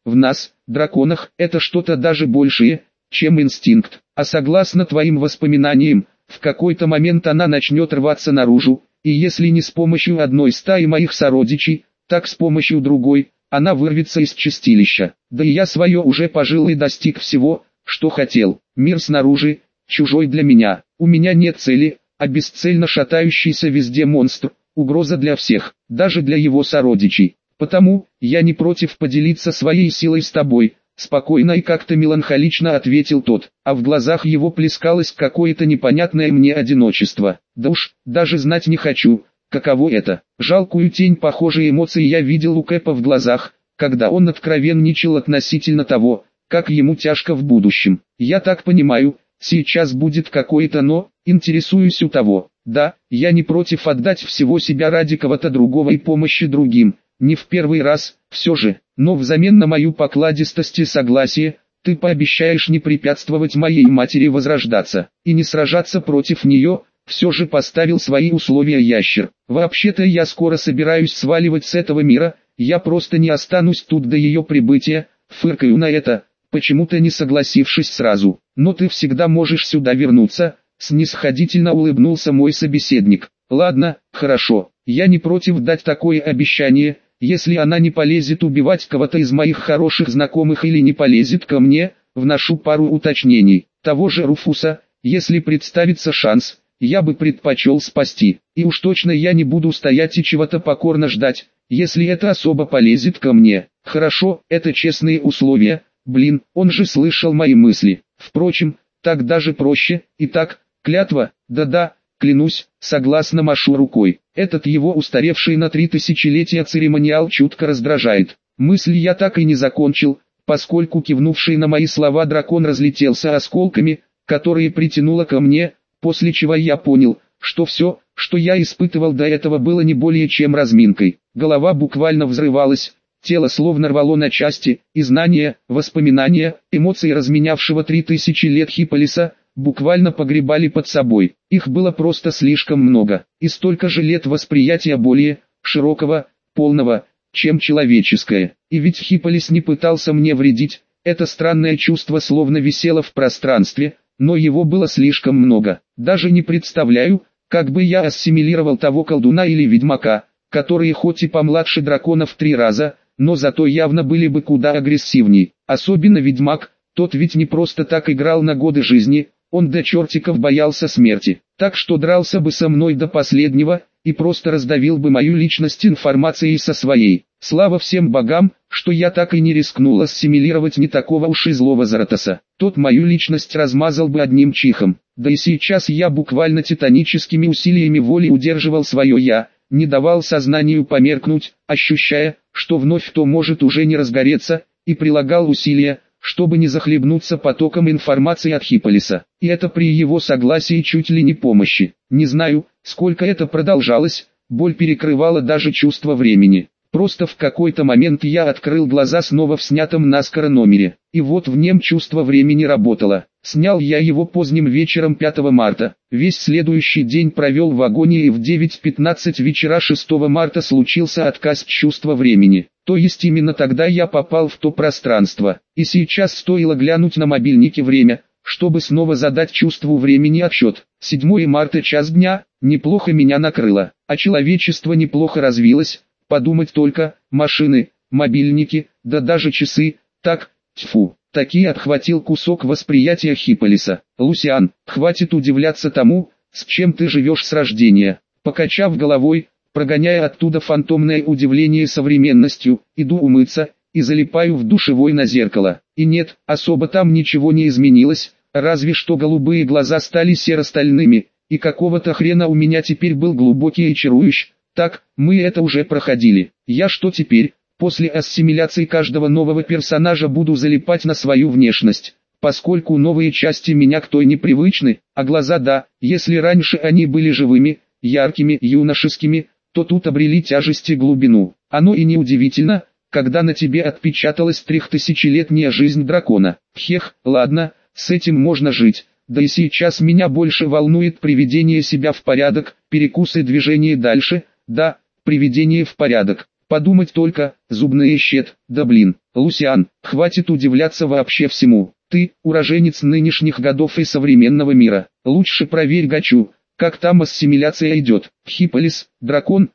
В нас, драконах, это что-то даже большее, чем инстинкт. А согласно твоим воспоминаниям, в какой-то момент она начнет рваться наружу, и если не с помощью одной стаи моих сородичей, так с помощью другой, она вырвется из чистилища. Да и я свое уже пожил и достиг всего, что хотел. Мир снаружи, чужой для меня. У меня нет цели, а бесцельно шатающийся везде монстр, угроза для всех, даже для его сородичей. Потому, я не против поделиться своей силой с тобой, спокойно и как-то меланхолично ответил тот, а в глазах его плескалось какое-то непонятное мне одиночество. Да уж, даже знать не хочу, каково это. Жалкую тень похожей эмоции я видел у Кэпа в глазах, когда он откровенничал относительно того, как ему тяжко в будущем. Я так понимаю, сейчас будет какое-то «но», интересуюсь у того. Да, я не против отдать всего себя ради кого-то другого и помощи другим. Не в первый раз, все же, но взамен на мою покладистость и согласие, ты пообещаешь не препятствовать моей матери возрождаться, и не сражаться против нее, все же поставил свои условия ящер. Вообще-то я скоро собираюсь сваливать с этого мира, я просто не останусь тут до ее прибытия, фыркаю на это, почему-то не согласившись сразу. Но ты всегда можешь сюда вернуться, снисходительно улыбнулся мой собеседник. Ладно, хорошо, я не против дать такое обещание. Если она не полезет убивать кого-то из моих хороших знакомых или не полезет ко мне, вношу пару уточнений. Того же Руфуса, если представится шанс, я бы предпочел спасти. И уж точно я не буду стоять и чего-то покорно ждать, если это особо полезет ко мне. Хорошо, это честные условия, блин, он же слышал мои мысли. Впрочем, так даже проще. Итак, клятва, да-да, клянусь, согласно машу рукой. Этот его устаревший на 3000-летия церемониал чутко раздражает. Мысль я так и не закончил, поскольку кивнувший на мои слова дракон разлетелся осколками, которые притянуло ко мне, после чего я понял, что все, что я испытывал до этого, было не более чем разминкой. Голова буквально взрывалась, тело словно рвало на части, и знания, воспоминания, эмоции разменявшего 3000 лет Хиполиса буквально погребали под собой. Их было просто слишком много, и столько же лет восприятия более широкого, полного, чем человеческое. И ведь Хиполис не пытался мне вредить, это странное чувство словно висело в пространстве, но его было слишком много. Даже не представляю, как бы я ассимилировал того колдуна или ведьмака, которые хоть и помладше дракона в 3 раза, но зато явно были бы куда агрессивней. Особенно ведьмак, тот ведь не просто так играл на годы жизни, он до чертиков боялся смерти, так что дрался бы со мной до последнего, и просто раздавил бы мою личность информацией со своей. Слава всем богам, что я так и не рискнул ассимилировать не такого уж и злого Заратоса. Тот мою личность размазал бы одним чихом. Да и сейчас я буквально титаническими усилиями воли удерживал свое «я», не давал сознанию померкнуть, ощущая, что вновь то может уже не разгореться, и прилагал усилия, чтобы не захлебнуться потоком информации от Хиполиса. И это при его согласии чуть ли не помощи. Не знаю, сколько это продолжалось, боль перекрывала даже чувство времени. Просто в какой-то момент я открыл глаза снова в снятом наскоро номере. И вот в нем чувство времени работало. Снял я его поздним вечером 5 марта. Весь следующий день провел в агонии, и в 9:15 вечера 6 марта случился отказ чувства времени. То есть именно тогда я попал в то пространство. И сейчас стоило глянуть на мобильнике время, чтобы снова задать чувству времени отсчет. 7 марта, час дня, неплохо меня накрыло. А человечество неплохо развилось. Подумать только, машины, мобильники, да даже часы, так, тьфу, такие отхватил кусок восприятия Хиполиса. Лусиан, хватит удивляться тому, с чем ты живешь с рождения. Покачав головой, прогоняя оттуда фантомное удивление современностью, иду умыться, и залипаю в душевой на зеркало. И нет, особо там ничего не изменилось, разве что голубые глаза стали серо-стальными, и какого-то хрена у меня теперь был глубокий и чарующий. Так, мы это уже проходили. Я что теперь, после ассимиляции каждого нового персонажа буду залипать на свою внешность, поскольку новые части меня к той непривычны, а глаза да, если раньше они были живыми, яркими, юношескими, то тут обрели тяжесть и глубину. Оно и не удивительно, когда на тебе отпечаталась 3000-летняя жизнь дракона. Хех, ладно, с этим можно жить. Да и сейчас меня больше волнует приведение себя в порядок, перекусы, движение дальше. Да, приведение в порядок. Подумать только, зубные щет, да блин. Лусиан, хватит удивляться вообще всему. Ты, уроженец нынешних годов и современного мира. Лучше проверь гачу, как там ассимиляция идет. Хиполис, дракон,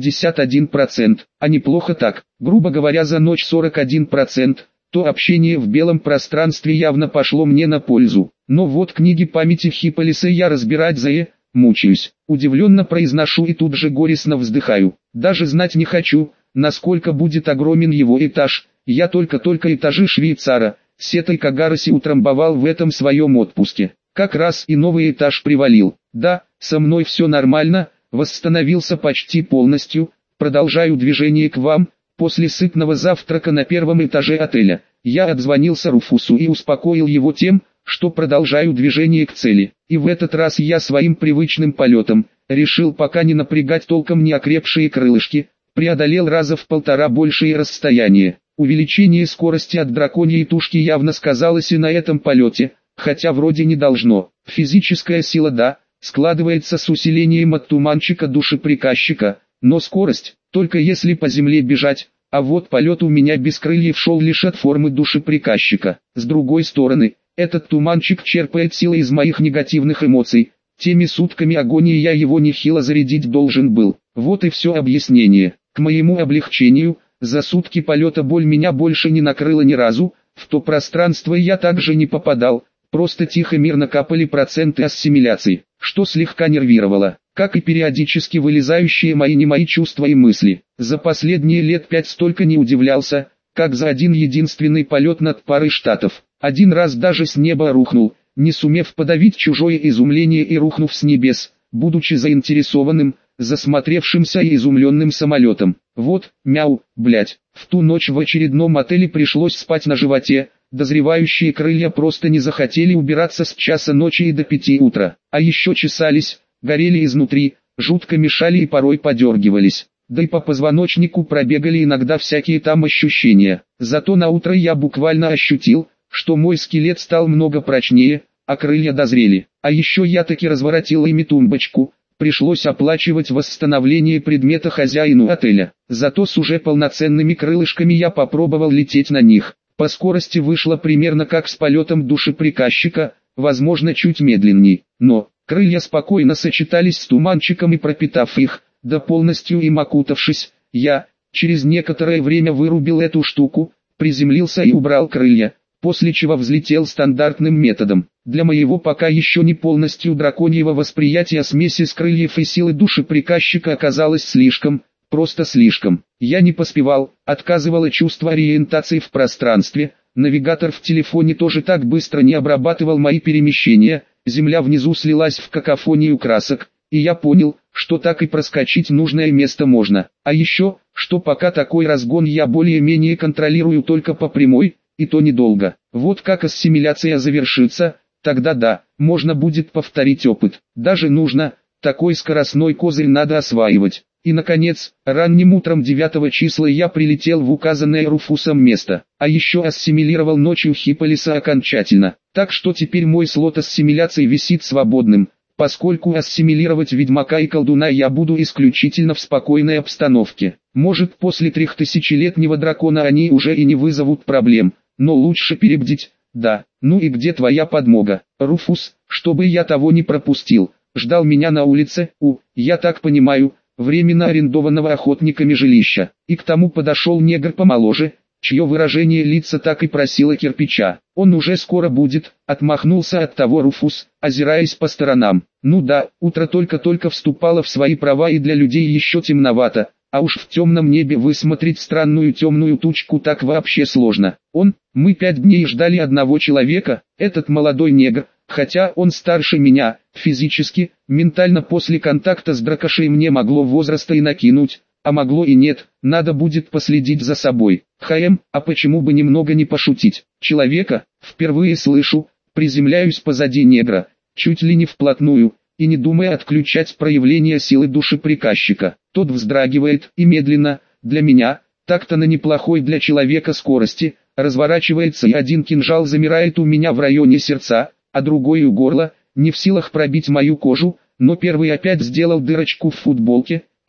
61%, а неплохо так. Грубо говоря, за ночь 41%. То общение в белом пространстве явно пошло мне на пользу. Но вот книги памяти Хиполиса я разбирать мучаюсь. Удивленно произношу и тут же горестно вздыхаю. Даже знать не хочу, насколько будет огромен его этаж. Я только этажи швейцара, Сетой Кагараси утрамбовал в этом своем отпуске. Как раз и новый этаж привалил. Да, со мной все нормально, восстановился почти полностью, продолжаю движение к вам. После сытного завтрака на первом этаже отеля, я отзвонился Руфусу и успокоил его тем, что продолжаю движение к цели. И в этот раз я своим привычным полетом, решил пока не напрягать толком неокрепшие крылышки, преодолел раза в 1,5 большее расстояние. Увеличение скорости от драконьей тушки явно сказалось и на этом полете, хотя вроде не должно. Физическая сила да, складывается с усилением от туманчика душеприказчика, но скорость, только если по земле бежать, а вот полет у меня без крыльев шел лишь от формы душеприказчика. С другой стороны, этот туманчик черпает силы из моих негативных эмоций, теми сутками агонии я его нехило зарядить должен был. Вот и все объяснение. К моему облегчению, за сутки полета боль меня больше не накрыла ни разу, в то пространство я также не попадал, просто тихо мирно капали проценты ассимиляции, что слегка нервировало, как и периодически вылезающие мои чувства и мысли. За последние лет 5 столько не удивлялся, как за один единственный полет над парой штатов. Один раз даже с неба рухнул, не сумев подавить чужое изумление и рухнув с небес, будучи заинтересованным, засмотревшимся и изумленным самолетом. Вот, мяу, блять, в ту ночь в очередном отеле пришлось спать на животе, дозревающие крылья просто не захотели убираться с часа ночи и до 5 утра, а еще чесались, горели изнутри, жутко мешали и порой подергивались. Да и по позвоночнику пробегали иногда всякие там ощущения. Зато на утро я буквально ощутил, что мой скелет стал много прочнее, а крылья дозрели. А еще я таки разворотил ими тумбочку, пришлось оплачивать восстановление предмета хозяину отеля. Зато с уже полноценными крылышками я попробовал лететь на них. По скорости вышло примерно как с полетом душеприказчика, возможно чуть медленней, но крылья спокойно сочетались с туманчиком и пропитав их, да полностью им окутавшись, я, через некоторое время вырубил эту штуку, приземлился и убрал крылья, после чего взлетел стандартным методом. Для моего пока еще не полностью драконьего восприятия смеси с крыльев и силы душеприказчика оказалось слишком, просто слишком. Я не поспевал, отказывало чувство ориентации в пространстве, навигатор в телефоне тоже так быстро не обрабатывал мои перемещения, земля внизу слилась в какофонию красок, и я понял, что так и проскочить нужное место можно. А еще, что пока такой разгон я более-менее контролирую только по прямой, и то недолго. Вот как ассимиляция завершится, тогда да, можно будет повторить опыт. Даже нужно, такой скоростной козырь надо осваивать. И наконец, ранним утром 9 числа я прилетел в указанное Руфусом место, а еще ассимилировал ночью Хиполиса окончательно. Так что теперь мой слот ассимиляции висит свободным, поскольку ассимилировать ведьмака и колдуна я буду исключительно в спокойной обстановке. Может, после 3000-летнего дракона они уже и не вызовут проблем, но лучше перебдить. Да, ну и где твоя подмога? Руфус, чтобы я того не пропустил, ждал меня на улице, я так понимаю, временно арендованного охотниками жилища, и к тому подошел негр помоложе, чье выражение лица так и просило кирпича. Он уже скоро будет, отмахнулся от того Руфус, озираясь по сторонам. Ну да, утро только-только вступало в свои права и для людей еще темновато, а уж в темном небе высмотреть странную темную тучку так вообще сложно. Мы 5 дней ждали одного человека, этот молодой негр, хотя он старше меня, физически, ментально после контакта с дракошей мне могло возраста и накинуть, а могло и нет, надо будет последить за собой. А почему бы немного не пошутить? Человека, впервые слышу, приземляюсь позади негра, чуть ли не вплотную, и не думая отключать проявление силы душеприказчика. Тот вздрагивает и медленно, для меня, так-то на неплохой для человека скорости, разворачивается и один кинжал замирает у меня в районе сердца, а другой у горла, не в силах пробить мою кожу, но первый опять сделал дырочку в футболке,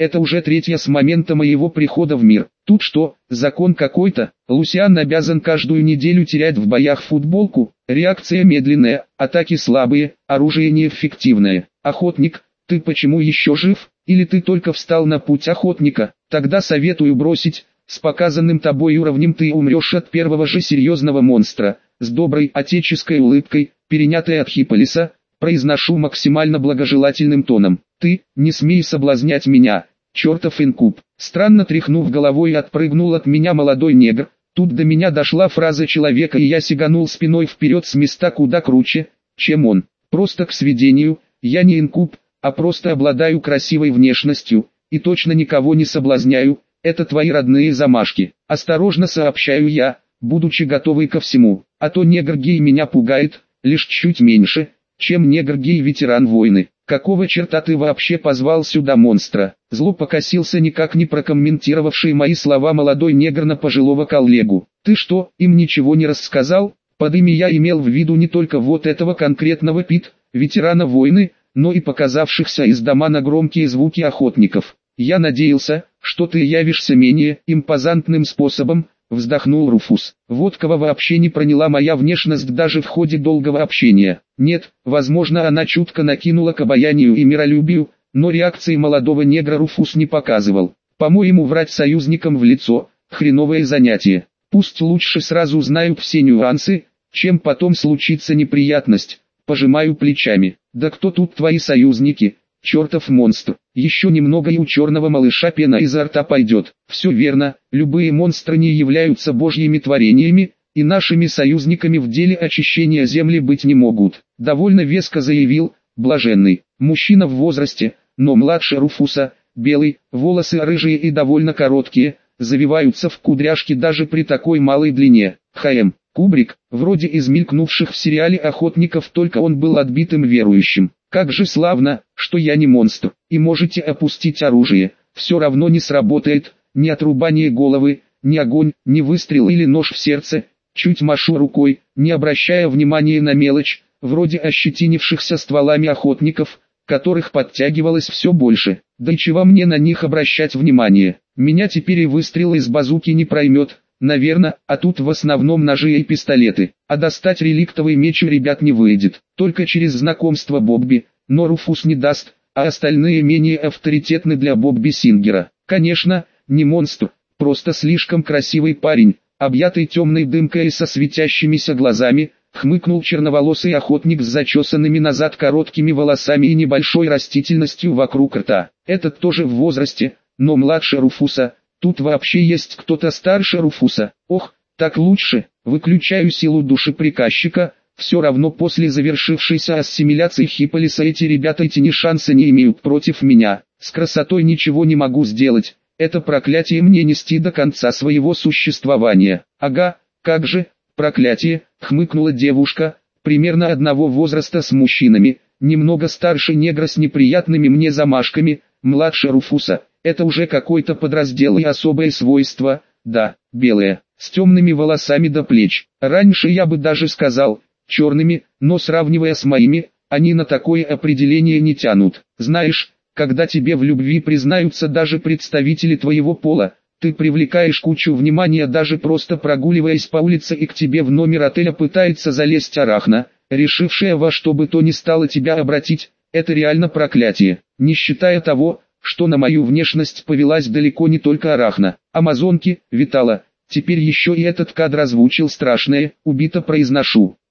Это уже третья с момента моего прихода в мир. Тут что, закон какой-то? Лусиан обязан каждую неделю терять в боях футболку. Реакция медленная, атаки слабые, оружие неэффективное. Охотник, ты почему еще жив? Или ты только встал на путь охотника? Тогда советую бросить. С показанным тобой уровнем ты умрешь от первого же серьезного монстра. С доброй отеческой улыбкой, перенятой от Хипполиса, произношу максимально благожелательным тоном. Ты, не смей соблазнять меня, чертов инкуб. Странно тряхнув головой, отпрыгнул от меня молодой негр. Тут до меня дошла фраза человека, и я сиганул спиной вперед с места куда круче, чем он. Просто к сведению, я не инкуб, а просто обладаю красивой внешностью, и точно никого не соблазняю. Это твои родные замашки. Осторожно сообщаю я, будучи готовый ко всему. А то негр-гей меня пугает, лишь чуть меньше, чем негр-гей-ветеран войны. Какого черта ты вообще позвал сюда монстра? Зло покосился никак не прокомментировавший мои слова молодой негр на пожилого коллегу. Ты что, им ничего не рассказал? Под ими я имел в виду не только вот этого конкретного ветерана войны, но и показавшихся из дома на громкие звуки охотников. Я надеялся, что ты явишься менее импозантным способом, вздохнул Руфус. Водкова вообще не проняла моя внешность даже в ходе долгого общения. Нет, возможно, она чутко накинула к обаянию и миролюбию, но реакции молодого негра Руфус не показывал. По-моему, врать союзникам в лицо – хреновое занятие. Пусть лучше сразу знают все нюансы, чем потом случится неприятность. Пожимаю плечами. Да кто тут твои союзники? Чертов монстр. Еще немного и у черного малыша пена изо рта пойдет. Все верно, любые монстры не являются божьими творениями, и нашими союзниками в деле очищения земли быть не могут. Довольно веско заявил, блаженный. Мужчина в возрасте, но младше Руфуса, белый, волосы рыжие и довольно короткие, завиваются в кудряшки даже при такой малой длине. Х.М. Кубрик, вроде из мелькнувших в сериале «Охотников», только он был отбитым верующим. Как же славно, что я не монстр, и можете опустить оружие, все равно не сработает, ни отрубание головы, ни огонь, ни выстрел или нож в сердце. Чуть машу рукой, не обращая внимания на мелочь, вроде ощетинившихся стволами охотников, которых подтягивалось все больше. Да и чего мне на них обращать внимание? Меня теперь и выстрел из базуки не проймет. Наверное, а тут в основном ножи и пистолеты, а достать реликтовый меч у ребят не выйдет, только через знакомство Бобби, но Руфус не даст, а остальные менее авторитетны для Бобби Сингера. Конечно, не монстр, просто слишком красивый парень, объятый темной дымкой и со светящимися глазами, хмыкнул черноволосый охотник с зачесанными назад короткими волосами и небольшой растительностью вокруг рта. Этот тоже в возрасте, но младше Руфуса. Тут вообще есть кто-то старше Руфуса. Ох, так лучше. Выключаю силу души приказчика. Все равно после завершившейся ассимиляции Хипполиса эти ребята ни шанса не имеют против меня. С красотой ничего не могу сделать. Это проклятие мне нести до конца своего существования. Ага, как же, проклятие, хмыкнула девушка, примерно одного возраста с мужчинами, немного старше негра с неприятными мне замашками, младше Руфуса. Это уже какой-то подраздел и особое свойство, да, белое, с темными волосами до плеч. Раньше я бы даже сказал, черными, но сравнивая с моими, они на такое определение не тянут. Знаешь, когда тебе в любви признаются даже представители твоего пола, ты привлекаешь кучу внимания, даже просто прогуливаясь по улице, и к тебе в номер отеля пытается залезть арахна, решившая во что бы то ни стало тебя обратить. Это реально проклятие, не считая того, что на мою внешность повелась далеко не только арахна. Амазонки, Витала, теперь еще и этот кадр озвучил страшное, убито произношу.